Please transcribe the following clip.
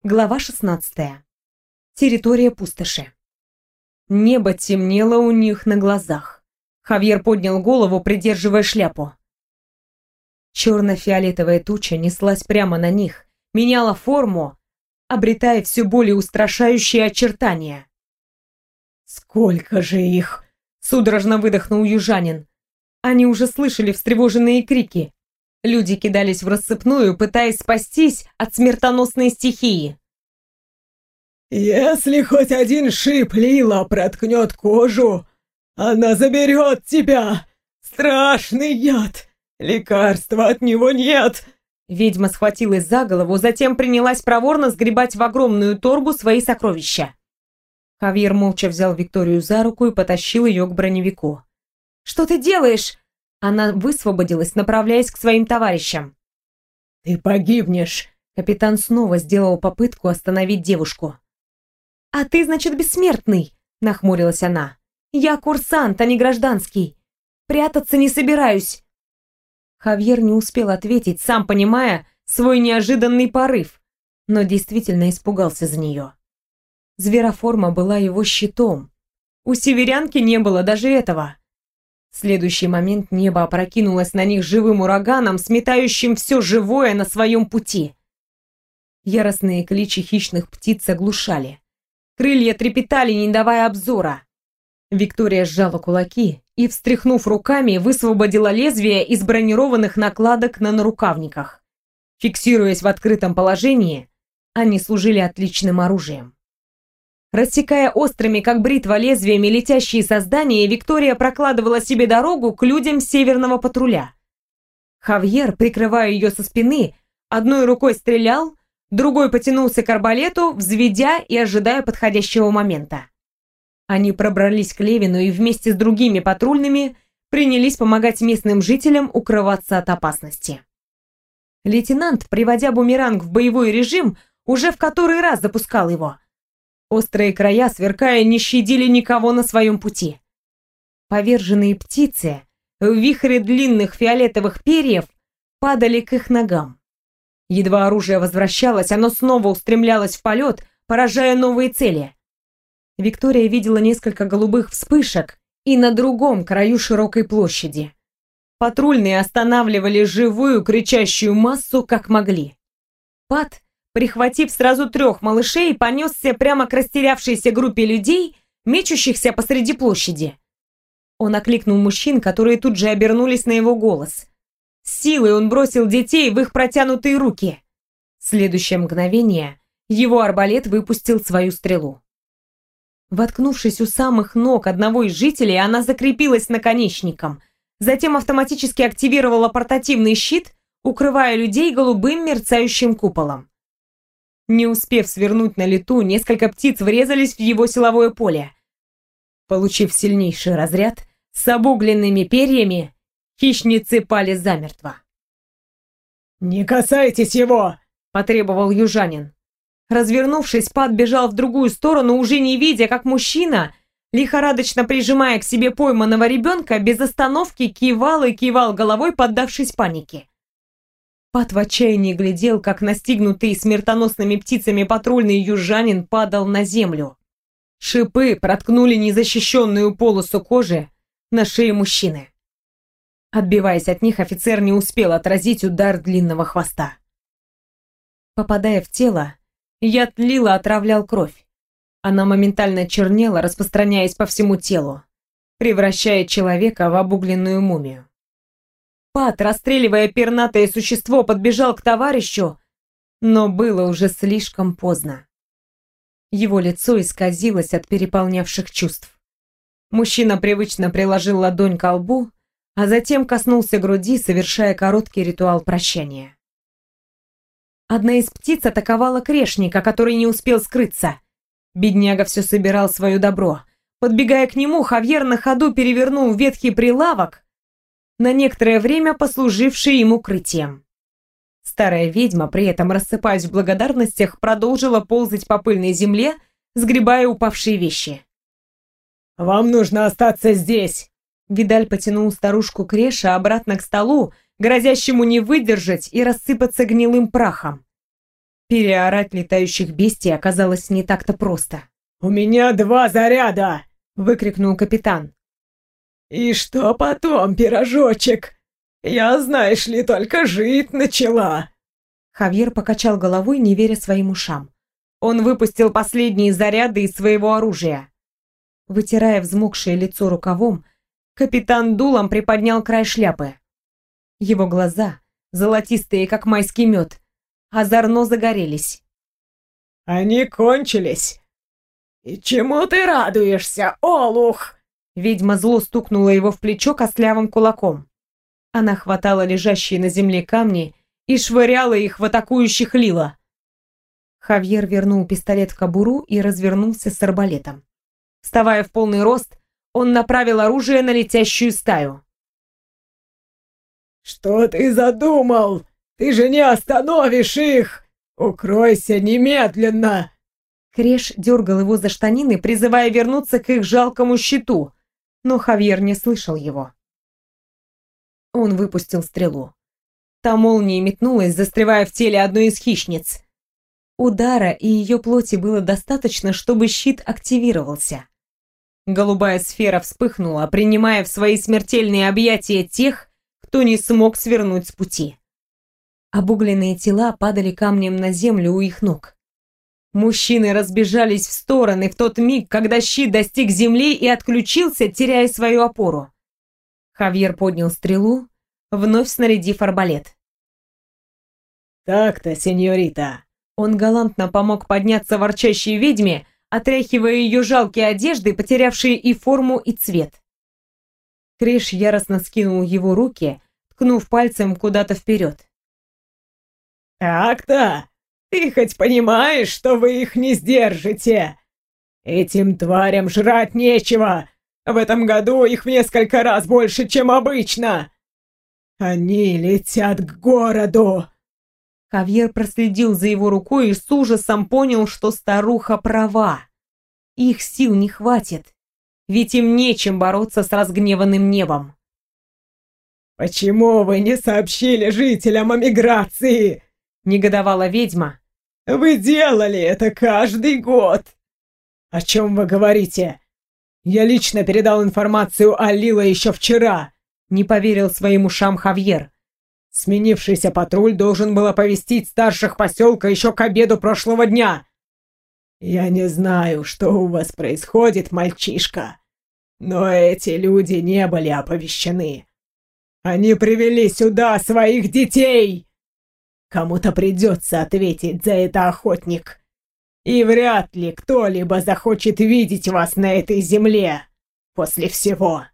Глава 16. Территория пустоши. Небо темнело у них на глазах. Хавьер поднял голову, придерживая шляпу. Черно-фиолетовая туча неслась прямо на них, меняла форму, обретая все более устрашающие очертания. «Сколько же их!» — судорожно выдохнул южанин. Они уже слышали встревоженные крики. Люди кидались в рассыпную, пытаясь спастись от смертоносной стихии. «Если хоть один шип Лила проткнет кожу, она заберет тебя! Страшный яд! Лекарства от него нет!» Ведьма схватилась за голову, затем принялась проворно сгребать в огромную торбу свои сокровища. Хавьер молча взял Викторию за руку и потащил ее к броневику. «Что ты делаешь?» Она высвободилась, направляясь к своим товарищам. «Ты погибнешь!» Капитан снова сделал попытку остановить девушку. «А ты, значит, бессмертный?» — нахмурилась она. «Я курсант, а не гражданский. Прятаться не собираюсь». Хавьер не успел ответить, сам понимая свой неожиданный порыв, но действительно испугался за нее. Звероформа была его щитом. У северянки не было даже этого. В следующий момент небо опрокинулось на них живым ураганом, сметающим все живое на своем пути. Яростные кличи хищных птиц оглушали. Крылья трепетали, не давая обзора. Виктория сжала кулаки и, встряхнув руками, высвободила лезвие из бронированных накладок на нарукавниках. Фиксируясь в открытом положении, они служили отличным оружием. Рассекая острыми, как бритва, лезвиями летящие создания, Виктория прокладывала себе дорогу к людям северного патруля. Хавьер, прикрывая ее со спины, одной рукой стрелял, другой потянулся к арбалету, взведя и ожидая подходящего момента. Они пробрались к Левину и вместе с другими патрульными принялись помогать местным жителям укрываться от опасности. Лейтенант, приводя бумеранг в боевой режим, уже в который раз запускал его. Острые края, сверкая, не щадили никого на своем пути. Поверженные птицы в вихре длинных фиолетовых перьев падали к их ногам. Едва оружие возвращалось, оно снова устремлялось в полет, поражая новые цели. Виктория видела несколько голубых вспышек и на другом краю широкой площади. Патрульные останавливали живую кричащую массу как могли. Пат, прихватив сразу 3 малышей, понесся прямо к растерявшейся группе людей, мечущихся посреди площади. Он окликнул мужчин, которые тут же обернулись на его голос. С силой он бросил детей в их протянутые руки. В следующее мгновение его арбалет выпустил свою стрелу. Воткнувшись у самых ног одного из жителей, она закрепилась наконечником, затем автоматически активировала портативный щит, укрывая людей голубым мерцающим куполом. Не успев свернуть на лету, несколько птиц врезались в его силовое поле. Получив сильнейший разряд, с обугленными перьями хищницы пали замертво. «Не касайтесь его!» – потребовал южанин. Развернувшись, Пат бежал в другую сторону, уже не видя, как мужчина, лихорадочно прижимая к себе пойманного ребенка, без остановки кивал и кивал головой, поддавшись панике. Пат в отчаянии глядел, как настигнутый смертоносными птицами патрульный южанин падал на землю. Шипы проткнули незащищенную полосу кожи на шее мужчины. Отбиваясь от них, офицер не успел отразить удар длинного хвоста. Попадая в тело, яд Лила отравлял кровь. Она моментально чернела, распространяясь по всему телу, превращая человека в обугленную мумию. Пат, расстреливая пернатое существо, подбежал к товарищу, но было уже слишком поздно. Его лицо исказилось от переполнявших чувств. Мужчина привычно приложил ладонь ко лбу, а затем коснулся груди, совершая короткий ритуал прощания. Одна из птиц атаковала крешника, который не успел скрыться. Бедняга все собирал свое добро. Подбегая к нему, Хавьер на ходу перевернул ветхий прилавок, на некоторое время послуживший им укрытием. Старая ведьма, при этом рассыпаясь в благодарностях, продолжила ползать по пыльной земле, сгребая упавшие вещи. «Вам нужно остаться здесь!» Видаль потянул старушку Креша обратно к столу, грозящему не выдержать и рассыпаться гнилым прахом. Переорать летающих бестий оказалось не так-то просто. «У меня 2 заряда!» — выкрикнул капитан. «И что потом, пирожочек? Я, знаешь ли, только жить начала!» Хавьер покачал головой, не веря своим ушам. Он выпустил последние заряды из своего оружия. Вытирая взмокшее лицо рукавом, капитан дулом приподнял край шляпы. Его глаза, золотистые, как майский мед, озорно загорелись. «Они кончились! И чему ты радуешься, олух?» Ведьма зло стукнула его в плечо костлявым кулаком. Она хватала лежащие на земле камни и швыряла их в атакующих Лила. Хавьер вернул пистолет в кобуру и развернулся с арбалетом. Вставая в полный рост, он направил оружие на летящую стаю. «Что ты задумал? Ты же не остановишь их! Укройся немедленно!» Креш дергал его за штанины, призывая вернуться к их жалкому щиту, но Хавьер не слышал его. Он выпустил стрелу. Та молнией метнулась, застревая в теле одной из хищниц. Удара и ее плоти было достаточно, чтобы щит активировался. Голубая сфера вспыхнула, принимая в свои смертельные объятия тех, кто не смог свернуть с пути. Обугленные тела падали камнем на землю у их ног. Мужчины разбежались в стороны в тот миг, когда щит достиг земли и отключился, теряя свою опору. Хавьер поднял стрелу, вновь снарядив арбалет. «Так-то, сеньорита!» Он галантно помог подняться ворчащей ведьме, отряхивая ее жалкие одежды, потерявшие и форму, и цвет. Креш яростно скинул его руки, ткнув пальцем куда-то вперед. «Так-то! Ты хоть понимаешь, что вы их не сдержите? Этим тварям жрать нечего! В этом году их в несколько раз больше, чем обычно! Они летят к городу!» Хавьер проследил за его рукой и с ужасом понял, что старуха права. Их сил не хватит, ведь им нечем бороться с разгневанным небом. «Почему вы не сообщили жителям о миграции?» — негодовала ведьма. «Вы делали это каждый год!» «О чем вы говорите? Я лично передал информацию о Лила еще вчера!» — не поверил своим ушам Хавьер. «Сменившийся патруль должен был оповестить старших поселка еще к обеду прошлого дня!» «Я не знаю, что у вас происходит, мальчишка, но эти люди не были оповещены. Они привели сюда своих детей! Кому-то придется ответить за это, охотник. И вряд ли кто-либо захочет видеть вас на этой земле после всего!»